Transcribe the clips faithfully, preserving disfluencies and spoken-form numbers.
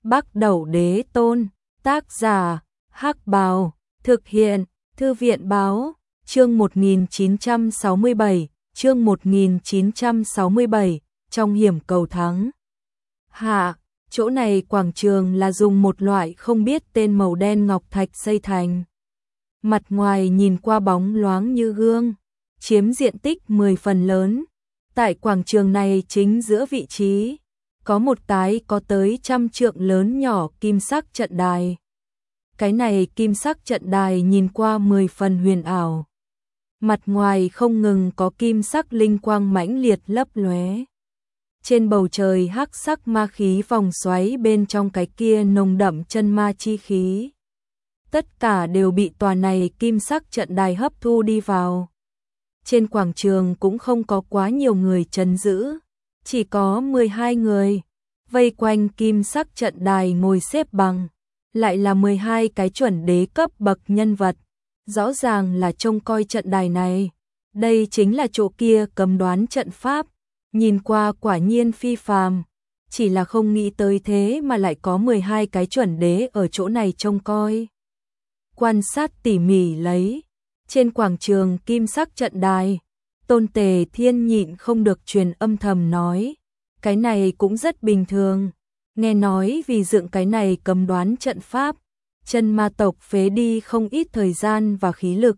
Bắc Đẩu Đế Tôn, tác giả, Hắc Bào, thực hiện, Thư viện Báo, chương một nghìn chín trăm sáu mươi bảy, chương một nghìn chín trăm sáu mươi bảy, trong hiểm cầu thắng. Hạ, chỗ này quảng trường là dùng một loại không biết tên màu đen ngọc thạch xây thành. Mặt ngoài nhìn qua bóng loáng như gương, chiếm diện tích mười phần lớn. Tại quảng trường này chính giữa vị trí, có một cái có tới trăm trượng lớn nhỏ kim sắc trận đài. Cái này kim sắc trận đài nhìn qua mười phần huyền ảo. Mặt ngoài không ngừng có kim sắc linh quang mãnh liệt lấp lóe. Trên bầu trời hắc sắc ma khí vòng xoáy bên trong cái kia nồng đậm chân ma chi khí. Tất cả đều bị tòa này kim sắc trận đài hấp thu đi vào. Trên quảng trường cũng không có quá nhiều người trấn giữ, chỉ có mười hai người, vây quanh kim sắc trận đài ngồi xếp bằng, lại là mười hai cái chuẩn đế cấp bậc nhân vật, rõ ràng là trông coi trận đài này. Đây chính là chỗ kia cấm đoán trận pháp, nhìn qua quả nhiên phi phàm, chỉ là không nghĩ tới thế mà lại có mười hai cái chuẩn đế ở chỗ này trông coi. Quan sát tỉ mỉ lấy, trên quảng trường kim sắc trận đài, Tôn Tề Thiên nhịn không được truyền âm thầm nói, cái này cũng rất bình thường, nghe nói vì dựng cái này cấm đoán trận pháp, chân ma tộc phế đi không ít thời gian và khí lực,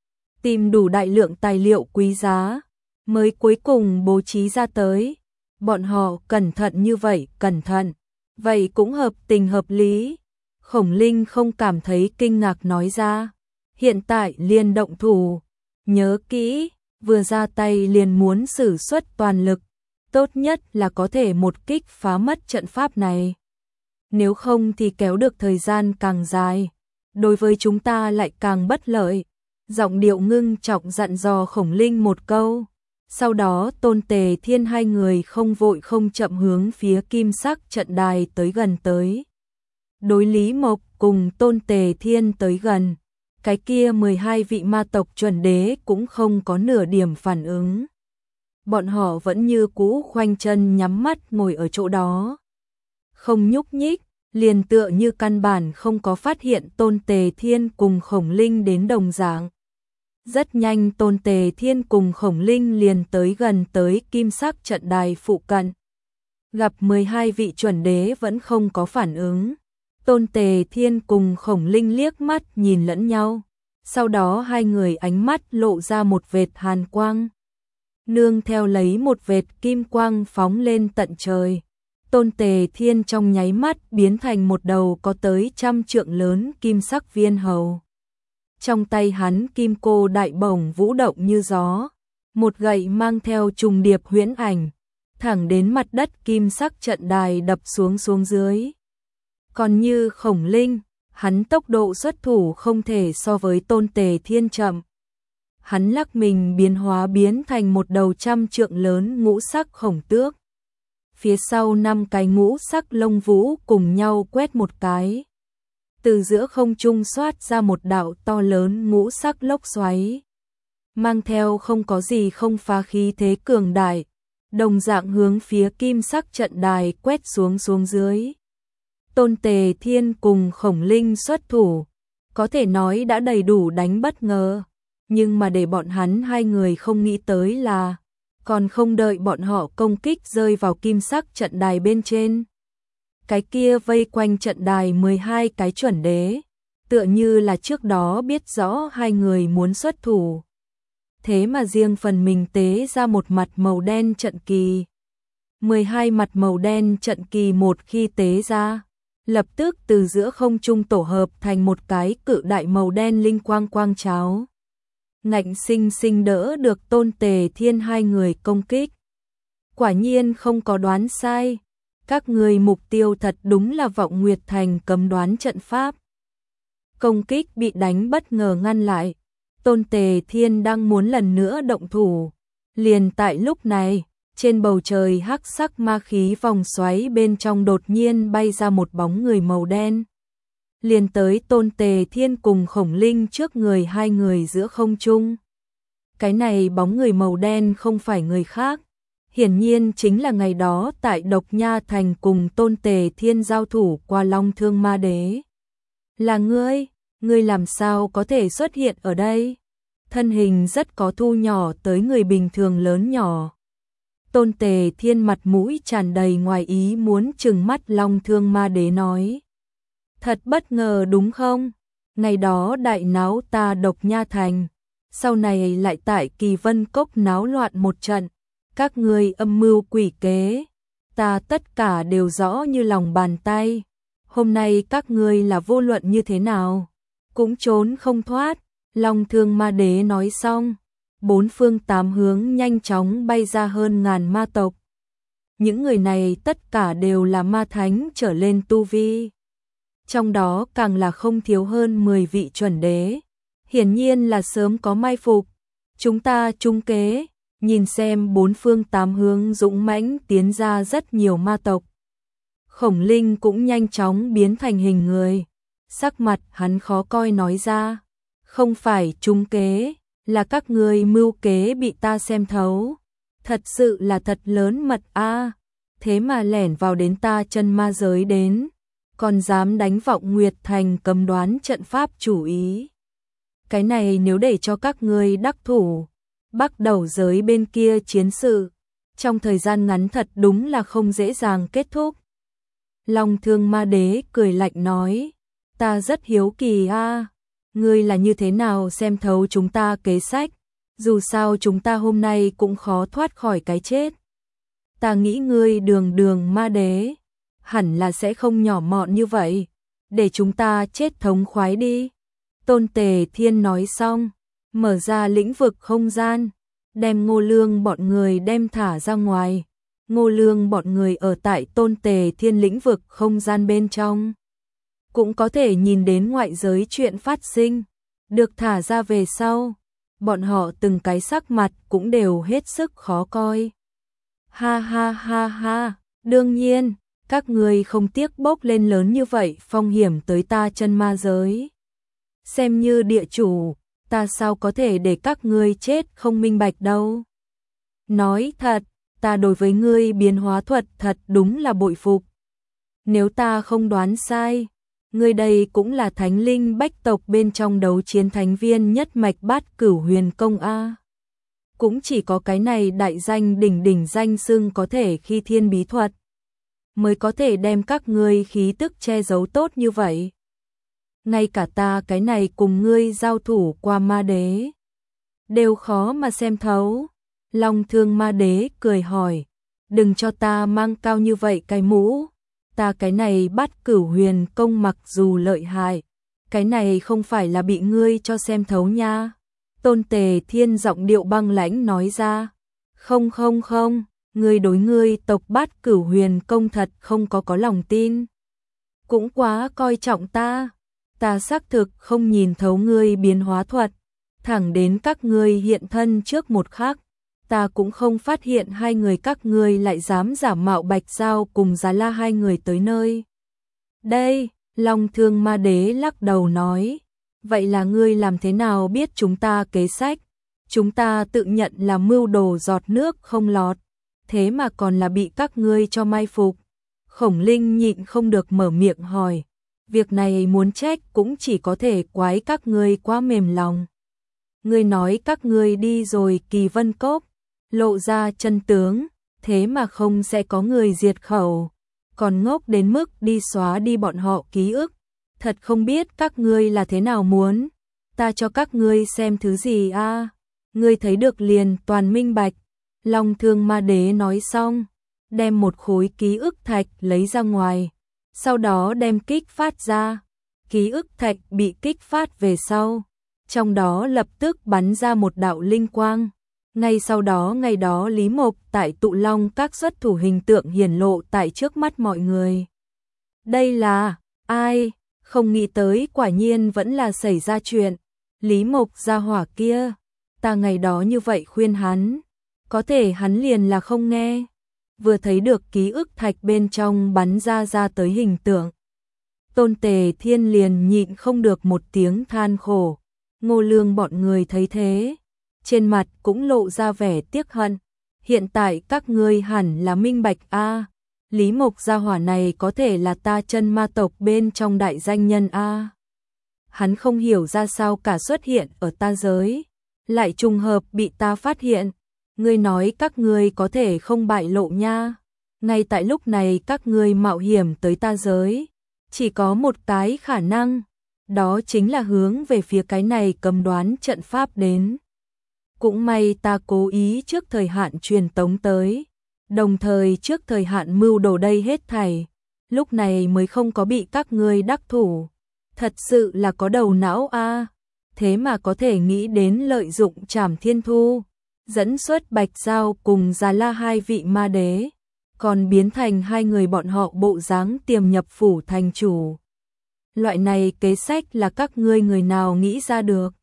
tìm đủ đại lượng tài liệu quý giá, mới cuối cùng bố trí ra tới. Bọn họ cẩn thận như vậy, cẩn thận, vậy cũng hợp tình hợp lý. Khổng Linh không cảm thấy kinh ngạc nói ra, hiện tại liền động thủ, nhớ kỹ, vừa ra tay liền muốn sử xuất toàn lực, tốt nhất là có thể một kích phá mất trận pháp này. Nếu không thì kéo được thời gian càng dài, đối với chúng ta lại càng bất lợi. Giọng điệu ngưng trọng dặn dò Khổng Linh một câu, sau đó Tôn Tề Thiên hai người không vội không chậm hướng phía kim sắc trận đài tới gần tới. Đối Lý Mộc cùng Tôn Tề Thiên tới gần, cái kia mười hai vị ma tộc chuẩn đế cũng không có nửa điểm phản ứng. Bọn họ vẫn như cũ khoanh chân nhắm mắt ngồi ở chỗ đó, không nhúc nhích, liền tựa như căn bản không có phát hiện Tôn Tề Thiên cùng Khổng Linh đến đồng dạng. Rất nhanh Tôn Tề Thiên cùng Khổng Linh liền tới gần tới kim sắc trận đài phụ cận. Gặp mười hai vị chuẩn đế vẫn không có phản ứng. Tôn Tề Thiên cùng Khổng Linh liếc mắt nhìn lẫn nhau, sau đó hai người ánh mắt lộ ra một vệt hàn quang. Nương theo lấy một vệt kim quang phóng lên tận trời. Tôn Tề Thiên trong nháy mắt biến thành một đầu có tới trăm trượng lớn kim sắc viên hầu. Trong tay hắn kim cô đại bổng vũ động như gió, một gậy mang theo trùng điệp huyễn ảnh, thẳng đến mặt đất kim sắc trận đài đập xuống xuống dưới. Còn như Khổng Linh, hắn tốc độ xuất thủ không thể so với Tôn Tề Thiên chậm. Hắn lắc mình biến hóa biến thành một đầu trăm trượng lớn ngũ sắc khổng tước. Phía sau năm cái ngũ sắc lông vũ cùng nhau quét một cái. Từ giữa không trung xoát ra một đạo to lớn ngũ sắc lốc xoáy. Mang theo không có gì không phá khí thế cường đại, đồng dạng hướng phía kim sắc trận đài quét xuống xuống dưới. Tôn Tề Thiên cùng Khổng Linh xuất thủ, có thể nói đã đầy đủ đánh bất ngờ, nhưng mà để bọn hắn hai người không nghĩ tới là, còn không đợi bọn họ công kích rơi vào kim sắc trận đài bên trên. Cái kia vây quanh trận đài mười hai cái chuẩn đế, tựa như là trước đó biết rõ hai người muốn xuất thủ. Thế mà riêng phần mình tế ra một mặt màu đen trận kỳ. mười hai mặt màu đen trận kỳ một khi tế ra, lập tức từ giữa không trung tổ hợp thành một cái cự đại màu đen linh quang quang cháo. Ngạnh sinh sinh đỡ được Tôn Tề Thiên hai người công kích. Quả nhiên không có đoán sai, các người mục tiêu thật đúng là Vọng Nguyệt Thành cấm đoán trận pháp. Công kích bị đánh bất ngờ ngăn lại, Tôn Tề Thiên đang muốn lần nữa động thủ. Liền tại lúc này, trên bầu trời hắc sắc ma khí vòng xoáy bên trong đột nhiên bay ra một bóng người màu đen. Liền tới Tôn Tề Thiên cùng Khổng Linh trước người hai người giữa không trung. Cái này bóng người màu đen không phải người khác, hiển nhiên chính là ngày đó tại Độc Nha Thành cùng Tôn Tề Thiên giao thủ qua Long Thương Ma Đế. Là ngươi, ngươi làm sao có thể xuất hiện ở đây? Thân hình rất có thu nhỏ tới người bình thường lớn nhỏ. Tôn Tề Thiên mặt mũi tràn đầy ngoài ý muốn trừng mắt Long Thương Ma Đế nói. Thật bất ngờ đúng không? Ngày đó đại náo ta Độc Nha Thành, sau này lại tại Kỳ Vân Cốc náo loạn một trận, các ngươi âm mưu quỷ kế, ta tất cả đều rõ như lòng bàn tay. Hôm nay các ngươi là vô luận như thế nào, cũng trốn không thoát. Long Thương Ma Đế nói xong, bốn phương tám hướng nhanh chóng bay ra hơn ngàn ma tộc. Những người này tất cả đều là ma thánh trở lên tu vi. Trong đó càng là không thiếu hơn mười vị chuẩn đế. Hiển nhiên là sớm có mai phục. Chúng ta trung kế, nhìn xem bốn phương tám hướng dũng mãnh tiến ra rất nhiều ma tộc. Khổng Linh cũng nhanh chóng biến thành hình người. Sắc mặt hắn khó coi nói ra. Không phải trung kế, là các người mưu kế bị ta xem thấu. Thật sự là thật lớn mật a, thế mà lẻn vào đến ta chân ma giới đến, còn dám đánh Vọng Nguyệt Thành cấm đoán trận pháp chủ ý. Cái này nếu để cho các ngươi đắc thủ, bắt đầu giới bên kia chiến sự, trong thời gian ngắn thật đúng là không dễ dàng kết thúc. Long Thương Ma Đế cười lạnh nói, ta rất hiếu kỳ a, ngươi là như thế nào xem thấu chúng ta kế sách, dù sao chúng ta hôm nay cũng khó thoát khỏi cái chết. Ta nghĩ ngươi đường đường ma đế, hẳn là sẽ không nhỏ mọn như vậy, để chúng ta chết thống khoái đi. Tôn Tề Thiên nói xong, mở ra lĩnh vực không gian, đem Ngô Lương bọn người đem thả ra ngoài. Ngô Lương bọn người ở tại Tôn Tề Thiên lĩnh vực không gian bên trong, cũng có thể nhìn đến ngoại giới chuyện phát sinh. Được thả ra về sau, bọn họ từng cái sắc mặt cũng đều hết sức khó coi. Ha ha ha ha, đương nhiên, các người không tiếc bốc lên lớn như vậy phong hiểm tới ta chân ma giới. Xem như địa chủ, ta sao có thể để các ngươi chết không minh bạch đâu. Nói thật, ta đối với ngươi biến hóa thuật thật đúng là bội phục. Nếu ta không đoán sai, ngươi đây cũng là thánh linh bách tộc bên trong đấu chiến thánh viên nhất mạch Bát Cửu Huyền Công a. Cũng chỉ có cái này đại danh đỉnh đỉnh danh xưng có thể khi thiên bí thuật, mới có thể đem các ngươi khí tức che giấu tốt như vậy. Ngay cả ta cái này cùng ngươi giao thủ qua ma đế, đều khó mà xem thấu. Long Thương Ma Đế cười hỏi, đừng cho ta mang cao như vậy cái mũ. Ta cái này Bát Cửu Huyền Công mặc dù lợi hại, cái này không phải là bị ngươi cho xem thấu nha. Tôn Tề Thiên giọng điệu băng lãnh nói ra. Không không không, ngươi đối ngươi tộc Bát Cửu Huyền Công thật không có có lòng tin. Cũng quá coi trọng ta. Ta xác thực không nhìn thấu ngươi biến hóa thuật, thẳng đến các ngươi hiện thân trước một khắc, ta cũng không phát hiện hai người các ngươi lại dám giả mạo Bạch Giao cùng Giá La hai người tới nơi. Đây, Long Thương Ma Đế lắc đầu nói, vậy là ngươi làm thế nào biết chúng ta kế sách? Chúng ta tự nhận là mưu đồ giọt nước không lọt, thế mà còn là bị các ngươi cho mai phục. Khổng Linh nhịn không được mở miệng hỏi, việc này muốn trách cũng chỉ có thể quái các ngươi quá mềm lòng. Ngươi nói các ngươi đi rồi Kỳ Vân Cốc, lộ ra chân tướng, thế mà không sẽ có người diệt khẩu, còn ngốc đến mức đi xóa đi bọn họ ký ức. Thật không biết các ngươi là thế nào muốn, ta cho các ngươi xem thứ gì a? À? Ngươi thấy được liền toàn minh bạch. Long Thương Ma Đế nói xong, đem một khối ký ức thạch lấy ra ngoài, sau đó đem kích phát ra. Ký ức thạch bị kích phát về sau, trong đó lập tức bắn ra một đạo linh quang. Ngay sau đó ngày đó Lý Mộc tại Tụ Long các xuất thủ hình tượng hiển lộ tại trước mắt mọi người. Đây là ai? Không nghĩ tới quả nhiên vẫn là xảy ra chuyện. Lý Mộc gia hỏa kia, ta ngày đó như vậy khuyên hắn, có thể hắn liền là không nghe. Vừa thấy được ký ức thạch bên trong bắn ra ra tới hình tượng, Tôn Tề Thiên liền nhịn không được một tiếng than khổ. Ngô Lương bọn người thấy thế, trên mặt cũng lộ ra vẻ tiếc hận. hiện tại các ngươi hẳn là minh bạch a, Lý Mộc gia hỏa này có thể là ta chân ma tộc bên trong đại danh nhân a. Hắn không hiểu ra sao cả xuất hiện ở ta giới, lại trùng hợp bị ta phát hiện. Ngươi nói các ngươi có thể không bại lộ nha. Ngay tại lúc này các ngươi mạo hiểm tới ta giới, chỉ có một cái khả năng, đó chính là hướng về phía cái này cầm đoán trận pháp đến. Cũng may ta cố ý trước thời hạn truyền tống tới, đồng thời trước thời hạn mưu đồ đây hết thảy, lúc này mới không có bị các ngươi đắc thủ. Thật sự là có đầu não a, thế mà có thể nghĩ đến lợi dụng Trảm Thiên Thu, dẫn xuất Bạch Giao cùng Già La hai vị ma đế, còn biến thành hai người bọn họ bộ dáng tiềm nhập phủ thành chủ. Loại này kế sách là các ngươi người nào nghĩ ra được?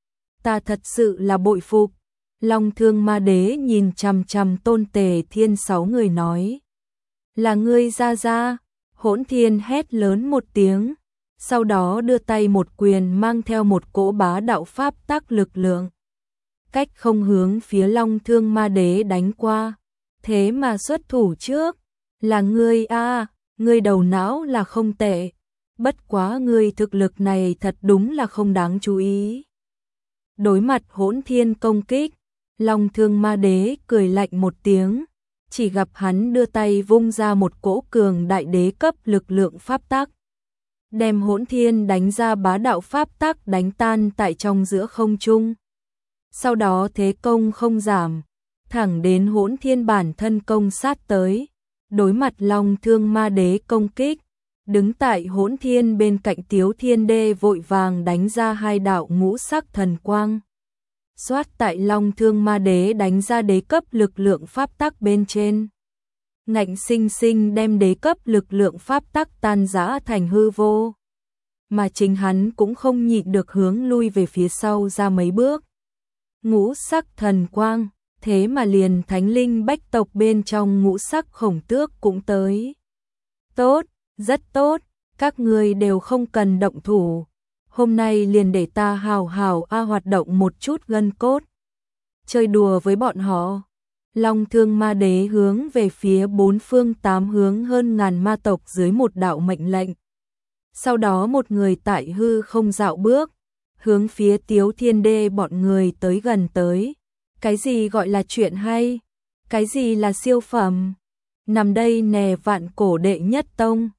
Ta thật sự là bội phục. Long Thương Ma Đế nhìn chằm chằm Tôn Tề Thiên sáu người nói. Là ngươi ra ra, Hỗn Thiên hét lớn một tiếng, sau đó đưa tay một quyền mang theo một cỗ bá đạo pháp tắc lực lượng. Cách không hướng phía Long Thương Ma Đế đánh qua, thế mà xuất thủ trước, là ngươi a, ngươi đầu não là không tệ, bất quá ngươi thực lực này thật đúng là không đáng chú ý. Đối mặt Hỗn Thiên công kích, Long Thương Ma Đế cười lạnh một tiếng, chỉ gặp hắn đưa tay vung ra một cỗ cường đại đế cấp lực lượng pháp tắc, đem Hỗn Thiên đánh ra bá đạo pháp tắc đánh tan tại trong giữa không trung. Sau đó thế công không giảm, thẳng đến Hỗn Thiên bản thân công sát tới, đối mặt Long Thương Ma Đế công kích, đứng tại Hỗn Thiên bên cạnh Tiếu Thiên Đê vội vàng đánh ra hai đạo ngũ sắc thần quang. Xoát tại Long Thương Ma Đế đánh ra đế cấp lực lượng pháp tắc bên trên, ngạnh sinh sinh đem đế cấp lực lượng pháp tắc tan rã thành hư vô, mà chính hắn cũng không nhịn được hướng lui về phía sau ra mấy bước. Ngũ sắc thần quang, thế mà liền thánh linh bách tộc bên trong ngũ sắc khổng tước cũng tới. Tốt, rất tốt, các ngươi đều không cần động thủ. Hôm nay liền để ta hào hào a hoạt động một chút gân cốt. Chơi đùa với bọn họ. Long Thương Ma Đế hướng về phía bốn phương tám hướng hơn ngàn ma tộc dưới một đạo mệnh lệnh. Sau đó một người tại hư không dạo bước, hướng phía Tiếu Thiên Đê bọn người tới gần tới. Cái gì gọi là chuyện hay? Cái gì là siêu phẩm? Nằm đây nè vạn cổ đệ nhất tông.